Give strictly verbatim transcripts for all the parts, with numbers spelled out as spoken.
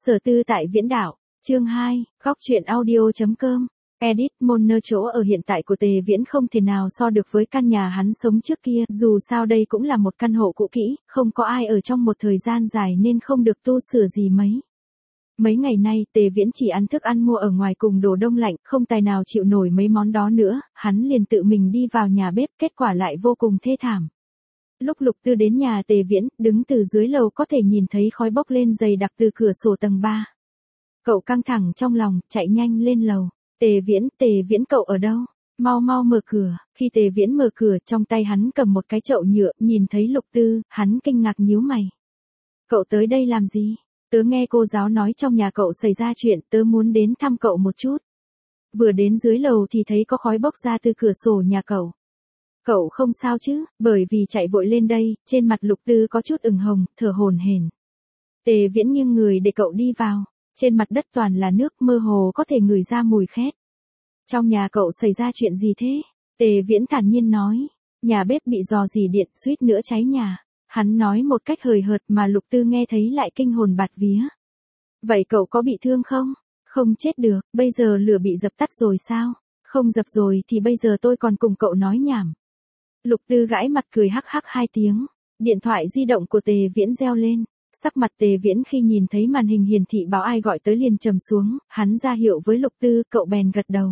Sở tư tại viễn đảo, chương hai, góc truyện audio.com. Edit Moner chỗ ở hiện tại của Tề Viễn không thể nào so được với căn nhà hắn sống trước kia, dù sao đây cũng là một căn hộ cũ kỹ, không có ai ở trong một thời gian dài nên không được tu sửa gì mấy. Mấy ngày nay Tề Viễn chỉ ăn thức ăn mua ở ngoài cùng đồ đông lạnh, không tài nào chịu nổi mấy món đó nữa, hắn liền tự mình đi vào nhà bếp, kết quả lại vô cùng thê thảm. Lúc Lục Tư đến nhà Tề Viễn, đứng từ dưới lầu có thể nhìn thấy khói bốc lên dày đặc từ cửa sổ tầng ba. Cậu căng thẳng trong lòng, chạy nhanh lên lầu. Tề Viễn, Tề Viễn cậu ở đâu? Mau mau mở cửa. Khi Tề Viễn mở cửa, trong tay hắn cầm một cái chậu nhựa, nhìn thấy Lục Tư, hắn kinh ngạc nhíu mày. Cậu tới đây làm gì? Tớ nghe cô giáo nói trong nhà cậu xảy ra chuyện, tớ muốn đến thăm cậu một chút. Vừa đến dưới lầu thì thấy có khói bốc ra từ cửa sổ nhà cậu. Cậu không sao chứ? Bởi vì chạy vội lên đây, trên mặt Lục Tư có chút ửng hồng, thở hổn hển. Tề Viễn nghiêng người để cậu đi vào. Trên mặt đất toàn là nước, mơ hồ có thể ngửi ra mùi khét. Trong nhà cậu xảy ra chuyện gì thế? Tề Viễn thản nhiên nói. Nhà bếp bị rò rỉ điện, suýt nữa cháy nhà. Hắn nói một cách hời hợt mà Lục Tư nghe thấy lại kinh hồn bạt vía. Vậy cậu có bị thương không? Không chết được, bây giờ lửa bị dập tắt rồi sao? Không dập rồi thì bây giờ tôi còn cùng cậu nói nhảm. Lục Tư gãi mặt cười hắc hắc hai tiếng. Điện thoại di động của Tề Viễn reo lên. Sắc mặt Tề Viễn khi nhìn thấy màn hình hiển thị báo ai gọi tới liền trầm xuống, hắn ra hiệu với Lục Tư, cậu bèn gật đầu.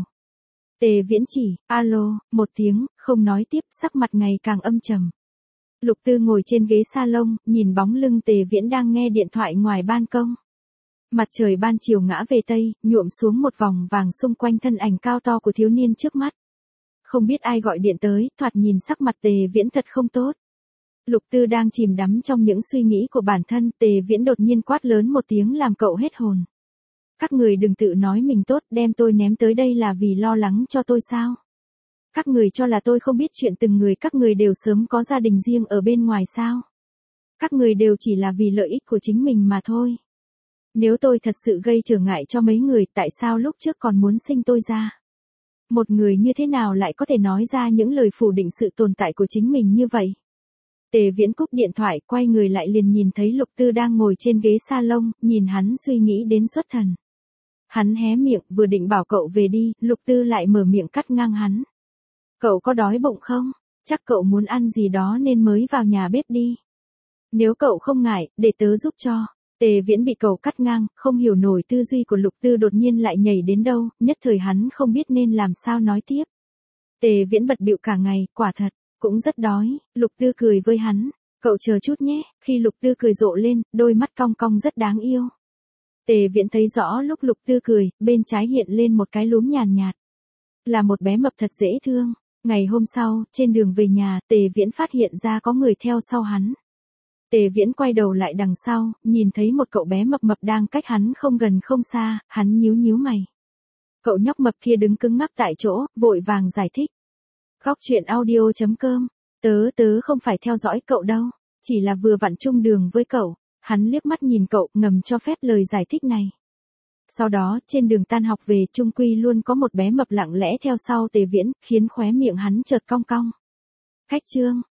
Tề Viễn chỉ, alo, một tiếng, không nói tiếp, sắc mặt ngày càng âm trầm. Lục Tư ngồi trên ghế salon, nhìn bóng lưng Tề Viễn đang nghe điện thoại ngoài ban công. Mặt trời ban chiều ngã về tây, nhuộm xuống một vòng vàng xung quanh thân ảnh cao to của thiếu niên trước mắt. Không biết ai gọi điện tới, thoạt nhìn sắc mặt Tề Viễn thật không tốt. Lục Tư đang chìm đắm trong những suy nghĩ của bản thân, Tề Viễn đột nhiên quát lớn một tiếng làm cậu hết hồn. Các người đừng tự nói mình tốt, đem tôi ném tới đây là vì lo lắng cho tôi sao? Các người cho là tôi không biết chuyện từng người các người đều sớm có gia đình riêng ở bên ngoài sao? Các người đều chỉ là vì lợi ích của chính mình mà thôi. Nếu tôi thật sự gây trở ngại cho mấy người, tại sao lúc trước còn muốn sinh tôi ra? Một người như thế nào lại có thể nói ra những lời phủ định sự tồn tại của chính mình như vậy? Tề Viễn cúp điện thoại, quay người lại liền nhìn thấy Lục Tư đang ngồi trên ghế salon, nhìn hắn suy nghĩ đến xuất thần. Hắn hé miệng, vừa định bảo cậu về đi, Lục Tư lại mở miệng cắt ngang hắn. Cậu có đói bụng không? Chắc cậu muốn ăn gì đó nên mới vào nhà bếp đi. Nếu cậu không ngại, để tớ giúp cho. Tề Viễn bị cậu cắt ngang, không hiểu nổi tư duy của Lục Tư đột nhiên lại nhảy đến đâu, nhất thời hắn không biết nên làm sao nói tiếp. Tề Viễn bật bịu cả ngày, quả thật. Cũng rất đói, Lục Tư cười với hắn, cậu chờ chút nhé, khi Lục Tư cười rộ lên, đôi mắt cong cong rất đáng yêu. Tề Viễn thấy rõ lúc Lục Tư cười, bên trái hiện lên một cái lúm nhàn nhạt. Là một bé mập thật dễ thương. Ngày hôm sau, trên đường về nhà, Tề Viễn phát hiện ra có người theo sau hắn. Tề Viễn quay đầu lại đằng sau, nhìn thấy một cậu bé mập mập đang cách hắn không gần không xa, hắn nhíu nhíu mày. Cậu nhóc mập kia đứng cứng ngắc tại chỗ, vội vàng giải thích. Góc truyện audio.com, tớ tớ không phải theo dõi cậu đâu, chỉ là vừa vặn chung đường với cậu. Hắn liếc mắt nhìn cậu, ngầm cho phép lời giải thích này. Sau đó, trên đường tan học về, chung quy luôn có một bé mập lặng lẽ theo sau Tề Viễn, khiến khóe miệng hắn chợt cong cong. Khách trương,